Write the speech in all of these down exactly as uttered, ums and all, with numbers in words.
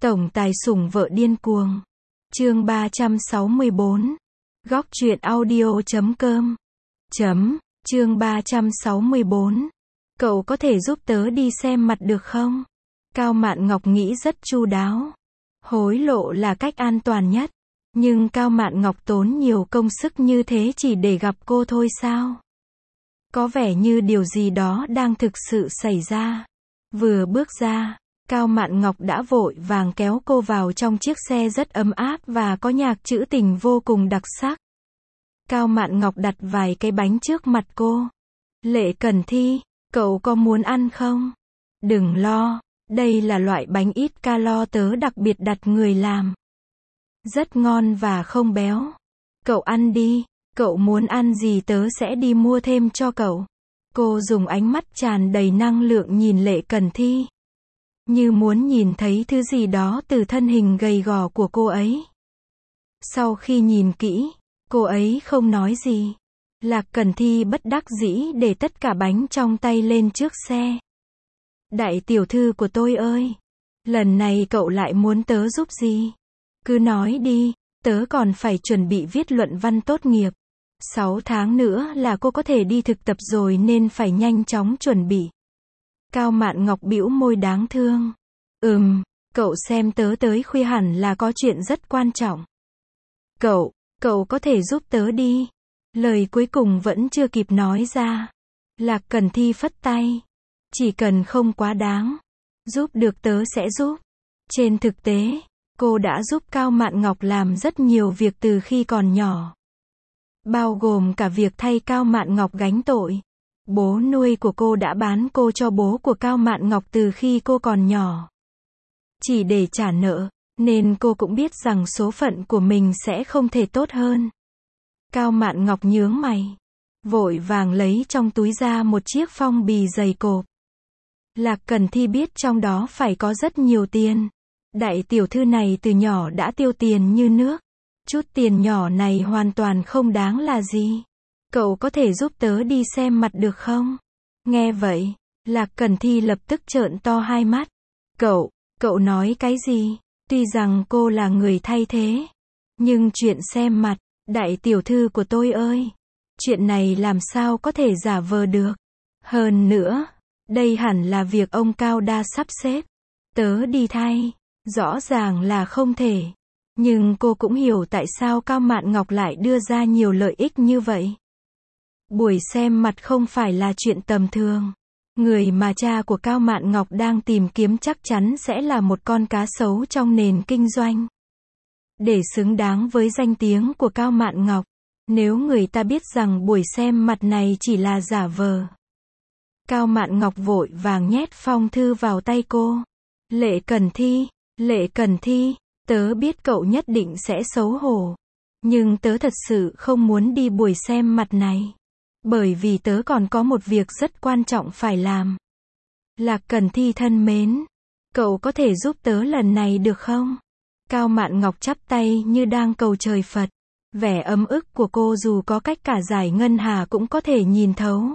Tổng tài sủng vợ điên cuồng. Chương ba trăm sáu mươi bốn. Góc truyện audio chấm com. Chấm, chương ba trăm sáu mươi bốn. Cậu có thể giúp tớ đi xem mặt được không? Cao Mạn Ngọc nghĩ rất chu đáo. Hối lộ là cách an toàn nhất. Nhưng Cao Mạn Ngọc tốn nhiều công sức như thế chỉ để gặp cô thôi sao? Có vẻ như điều gì đó đang thực sự xảy ra. Vừa bước ra, Cao Mạn Ngọc đã vội vàng kéo cô vào trong chiếc xe rất ấm áp và có nhạc trữ tình vô cùng đặc sắc. Cao Mạn Ngọc đặt vài cái bánh trước mặt cô. Lệ Cần Thi, cậu có muốn ăn không? Đừng lo, đây là loại bánh ít calo tớ đặc biệt đặt người làm. Rất ngon và không béo. Cậu ăn đi, cậu muốn ăn gì tớ sẽ đi mua thêm cho cậu. Cô dùng ánh mắt tràn đầy năng lượng nhìn Lệ Cần Thi. Như muốn nhìn thấy thứ gì đó từ thân hình gầy gò của cô ấy. Sau khi nhìn kỹ, cô ấy không nói gì. Lạc Cần Thi bất đắc dĩ để tất cả bánh trong tay lên trước xe. Đại tiểu thư của tôi ơi! Lần này cậu lại muốn tớ giúp gì? Cứ nói đi, tớ còn phải chuẩn bị viết luận văn tốt nghiệp. Sáu tháng nữa là cô có thể đi thực tập rồi nên phải nhanh chóng chuẩn bị. Cao Mạn Ngọc bĩu môi đáng thương. Ừm, cậu xem tớ tới khuya hẳn là có chuyện rất quan trọng. Cậu, cậu có thể giúp tớ đi. Lời cuối cùng vẫn chưa kịp nói ra. Lạc Cần Thi phất tay. Chỉ cần không quá đáng. Giúp được tớ sẽ giúp. Trên thực tế, cô đã giúp Cao Mạn Ngọc làm rất nhiều việc từ khi còn nhỏ. Bao gồm cả việc thay Cao Mạn Ngọc gánh tội. Bố nuôi của cô đã bán cô cho bố của Cao Mạn Ngọc từ khi cô còn nhỏ. Chỉ để trả nợ, nên cô cũng biết rằng số phận của mình sẽ không thể tốt hơn. Cao Mạn Ngọc nhướng mày. Vội vàng lấy trong túi ra một chiếc phong bì dày cộp. Lạc Cần Thi biết trong đó phải có rất nhiều tiền. Đại tiểu thư này từ nhỏ đã tiêu tiền như nước. Chút tiền nhỏ này hoàn toàn không đáng là gì. Cậu có thể giúp tớ đi xem mặt được không? Nghe vậy, Lạc Cần Thi lập tức trợn to hai mắt. Cậu, cậu nói cái gì? Tuy rằng cô là người thay thế. Nhưng chuyện xem mặt, đại tiểu thư của tôi ơi! Chuyện này làm sao có thể giả vờ được? Hơn nữa, đây hẳn là việc ông Cao Đa sắp xếp. Tớ đi thay, rõ ràng là không thể. Nhưng cô cũng hiểu tại sao Cao Mạn Ngọc lại đưa ra nhiều lợi ích như vậy. Buổi xem mặt không phải là chuyện tầm thường. Người mà cha của Cao Mạn Ngọc đang tìm kiếm chắc chắn sẽ là một con cá sấu trong nền kinh doanh. Để xứng đáng với danh tiếng của Cao Mạn Ngọc, nếu người ta biết rằng buổi xem mặt này chỉ là giả vờ. Cao Mạn Ngọc vội vàng nhét phong thư vào tay cô. Lệ Cần Thi, Lệ Cần Thi, tớ biết cậu nhất định sẽ xấu hổ. Nhưng tớ thật sự không muốn đi buổi xem mặt này. Bởi vì tớ còn có một việc rất quan trọng phải làm. Lạc Cần Thi thân mến, cậu có thể giúp tớ lần này được không? Cao Mạn Ngọc chắp tay như đang cầu trời Phật. Vẻ ấm ức của cô dù có cách cả giải ngân hà cũng có thể nhìn thấu.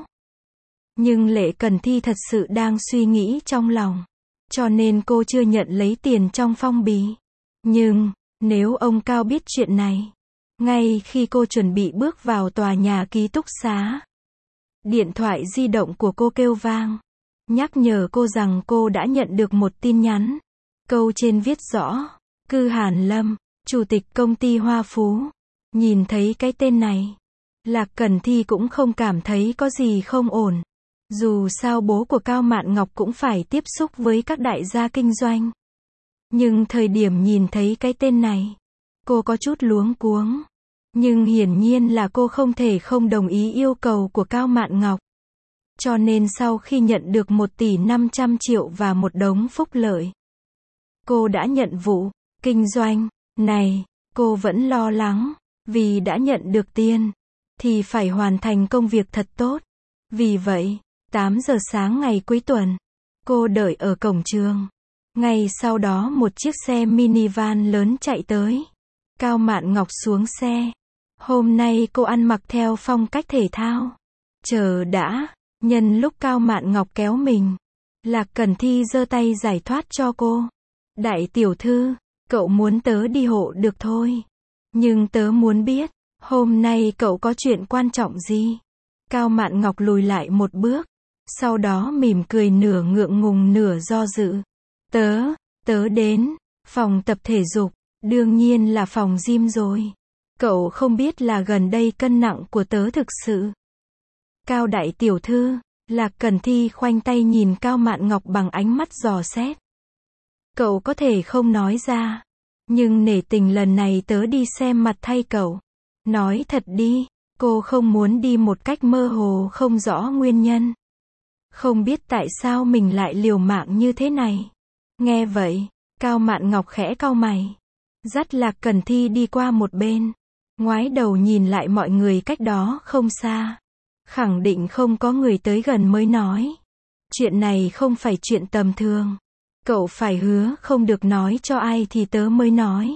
Nhưng Lệ Cần Thi thật sự đang suy nghĩ trong lòng. Cho nên cô chưa nhận lấy tiền trong phong bì. Nhưng, nếu ông Cao biết chuyện này, ngay khi cô chuẩn bị bước vào tòa nhà ký túc xá, điện thoại di động của cô kêu vang, nhắc nhở cô rằng cô đã nhận được một tin nhắn. Câu trên viết rõ, Cư Hàn Lâm, chủ tịch công ty Hoa Phú. Nhìn thấy cái tên này, Lạc Cần Thi cũng không cảm thấy có gì không ổn. Dù sao bố của Cao Mạn Ngọc cũng phải tiếp xúc với các đại gia kinh doanh. Nhưng thời điểm nhìn thấy cái tên này, cô có chút luống cuống. Nhưng hiển nhiên là cô không thể không đồng ý yêu cầu của Cao Mạn Ngọc. Cho nên sau khi nhận được một tỷ năm trăm triệu và một đống phúc lợi, cô đã nhận vụ kinh doanh này. Cô vẫn lo lắng, vì đã nhận được tiền, thì phải hoàn thành công việc thật tốt. Vì vậy, tám giờ sáng ngày cuối tuần, cô đợi ở cổng trường. Ngay sau đó một chiếc xe minivan lớn chạy tới. Cao Mạn Ngọc xuống xe. Hôm nay cô ăn mặc theo phong cách thể thao. Chờ đã, nhân lúc Cao Mạn Ngọc kéo mình, Lạc Cần Thi giơ tay giải thoát cho cô. Đại tiểu thư, cậu muốn tớ đi hộ được thôi. Nhưng tớ muốn biết, hôm nay cậu có chuyện quan trọng gì? Cao Mạn Ngọc lùi lại một bước, sau đó mỉm cười nửa ngượng ngùng nửa do dự. Tớ, tớ đến, phòng tập thể dục, đương nhiên là phòng gym rồi. Cậu không biết là gần đây cân nặng của tớ thực sự. Cao đại tiểu thư, Lạc Cần Thi khoanh tay nhìn Cao Mạn Ngọc bằng ánh mắt dò xét. Cậu có thể không nói ra, nhưng nể tình lần này tớ đi xem mặt thay cậu. Nói thật đi, cô không muốn đi một cách mơ hồ không rõ nguyên nhân. Không biết tại sao mình lại liều mạng như thế này. Nghe vậy, Cao Mạn Ngọc khẽ cau mày, dắt Lạc Cần Thi đi qua một bên, ngoái đầu nhìn lại mọi người cách đó không xa. Khẳng định không có người tới gần mới nói. Chuyện này không phải chuyện tầm thường. Cậu phải hứa không được nói cho ai thì tớ mới nói.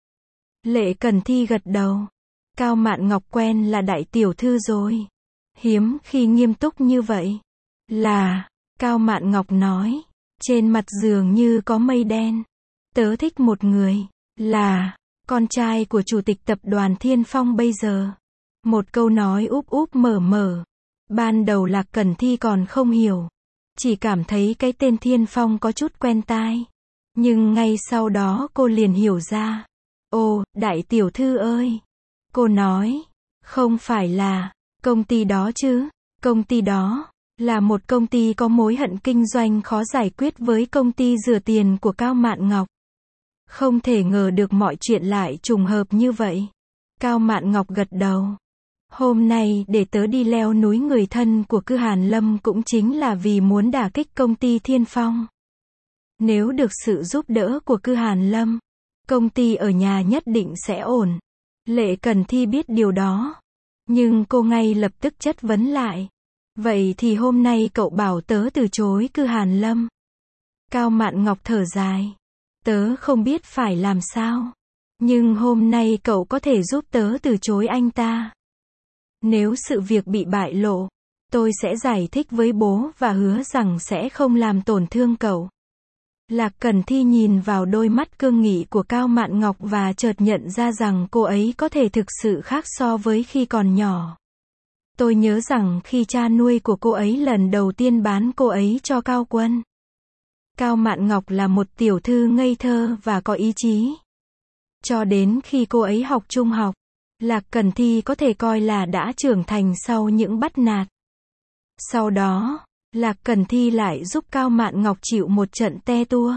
Lệ Cần Thi gật đầu. Cao Mạn Ngọc quen là đại tiểu thư rồi. Hiếm khi nghiêm túc như vậy. Là, Cao Mạn Ngọc nói. Trên mặt dường như có mây đen. Tớ thích một người. Là, con trai của chủ tịch tập đoàn Thiên Phong bây giờ. Một câu nói úp úp mở mở. Ban đầu Lạc Cần Thi còn không hiểu. Chỉ cảm thấy cái tên Thiên Phong có chút quen tai. Nhưng ngay sau đó cô liền hiểu ra. Ồ, đại tiểu thư ơi. Cô nói. Không phải là công ty đó chứ. Công ty đó là một công ty có mối hận kinh doanh khó giải quyết với công ty rửa tiền của Cao Mạn Ngọc. Không thể ngờ được mọi chuyện lại trùng hợp như vậy. Cao Mạn Ngọc gật đầu. Hôm nay để tớ đi leo núi người thân của Cư Hàn Lâm cũng chính là vì muốn đả kích công ty Thiên Phong. Nếu được sự giúp đỡ của Cư Hàn Lâm, công ty ở nhà nhất định sẽ ổn. Lệ Cần Thi biết điều đó. Nhưng cô ngay lập tức chất vấn lại. Vậy thì hôm nay cậu bảo tớ từ chối Cư Hàn Lâm. Cao Mạn Ngọc thở dài. Tớ không biết phải làm sao. Nhưng hôm nay cậu có thể giúp tớ từ chối anh ta. Nếu sự việc bị bại lộ, tôi sẽ giải thích với bố và hứa rằng sẽ không làm tổn thương cậu. Lạc Cần Thi nhìn vào đôi mắt cương nghị của Cao Mạn Ngọc và chợt nhận ra rằng cô ấy có thể thực sự khác so với khi còn nhỏ. Tôi nhớ rằng khi cha nuôi của cô ấy lần đầu tiên bán cô ấy cho Cao Quân. Cao Mạn Ngọc là một tiểu thư ngây thơ và có ý chí. Cho đến khi cô ấy học trung học, Lạc Cần Thi có thể coi là đã trưởng thành sau những bắt nạt. Sau đó, Lạc Cần Thi lại giúp Cao Mạn Ngọc chịu một trận te tua.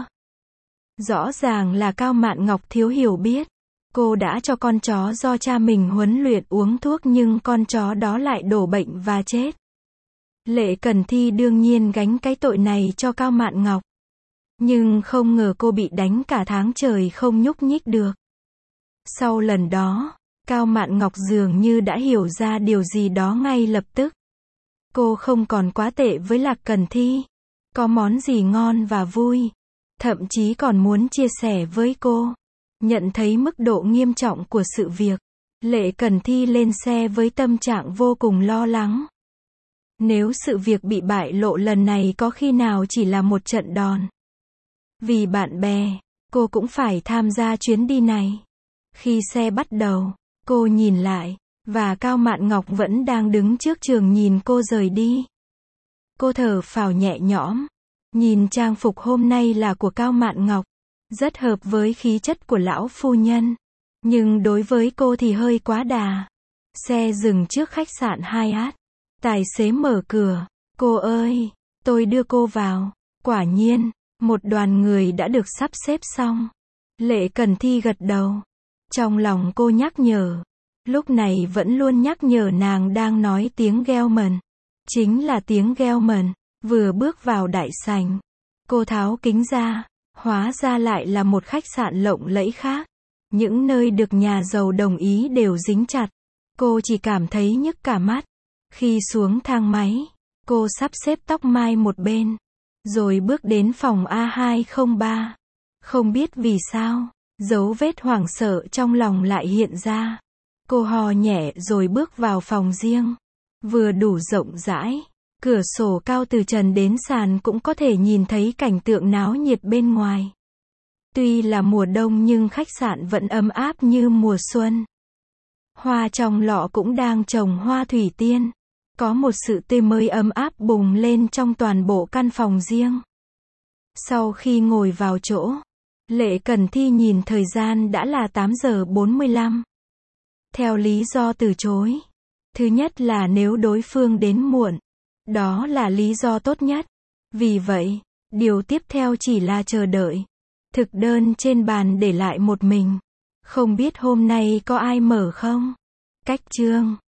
Rõ ràng là Cao Mạn Ngọc thiếu hiểu biết. Cô đã cho con chó do cha mình huấn luyện uống thuốc nhưng con chó đó lại đổ bệnh và chết. Lệ Cần Thi đương nhiên gánh cái tội này cho Cao Mạn Ngọc. Nhưng không ngờ cô bị đánh cả tháng trời không nhúc nhích được. Sau lần đó, Cao Mạn Ngọc dường như đã hiểu ra điều gì đó ngay lập tức. Cô không còn quá tệ với Lạc Cần Thi. Có món gì ngon và vui. Thậm chí còn muốn chia sẻ với cô. Nhận thấy mức độ nghiêm trọng của sự việc, Lệ Cần Thi lên xe với tâm trạng vô cùng lo lắng. Nếu sự việc bị bại lộ lần này có khi nào chỉ là một trận đòn. Vì bạn bè, cô cũng phải tham gia chuyến đi này. Khi xe bắt đầu, cô nhìn lại, và Cao Mạn Ngọc vẫn đang đứng trước trường nhìn cô rời đi. Cô thở phào nhẹ nhõm, nhìn trang phục hôm nay là của Cao Mạn Ngọc, rất hợp với khí chất của lão phu nhân. Nhưng đối với cô thì hơi quá đà. Xe dừng trước khách sạn Hyatt. Tài xế mở cửa. Cô ơi, tôi đưa cô vào. Quả nhiên, một đoàn người đã được sắp xếp xong. Lệ Cần Thi gật đầu. Trong lòng cô nhắc nhở. Lúc này vẫn luôn nhắc nhở nàng đang nói tiếng Gelman. Chính là tiếng Gelman. Vừa bước vào đại sảnh, cô tháo kính ra. Hóa ra lại là một khách sạn lộng lẫy khác. Những nơi được nhà giàu đồng ý đều dính chặt. Cô chỉ cảm thấy nhức cả mắt. Khi xuống thang máy, cô sắp xếp tóc mai một bên. Rồi bước đến phòng A hai không ba. Không biết vì sao, dấu vết hoảng sợ trong lòng lại hiện ra. Cô hò nhẹ rồi bước vào phòng riêng. Vừa đủ rộng rãi. Cửa sổ cao từ trần đến sàn cũng có thể nhìn thấy cảnh tượng náo nhiệt bên ngoài. Tuy là mùa đông nhưng khách sạn vẫn ấm áp như mùa xuân. Hoa trong lọ cũng đang trồng hoa thủy tiên. Có một sự tươi mới ấm áp bùng lên trong toàn bộ căn phòng riêng. Sau khi ngồi vào chỗ, Lệ Cần Thi nhìn thời gian đã là tám giờ bốn mươi lăm. Theo lý do từ chối. Thứ nhất là nếu đối phương đến muộn. Đó là lý do tốt nhất. Vì vậy, điều tiếp theo chỉ là chờ đợi. Thực đơn trên bàn để lại một mình. Không biết hôm nay có ai mở không? Cách chương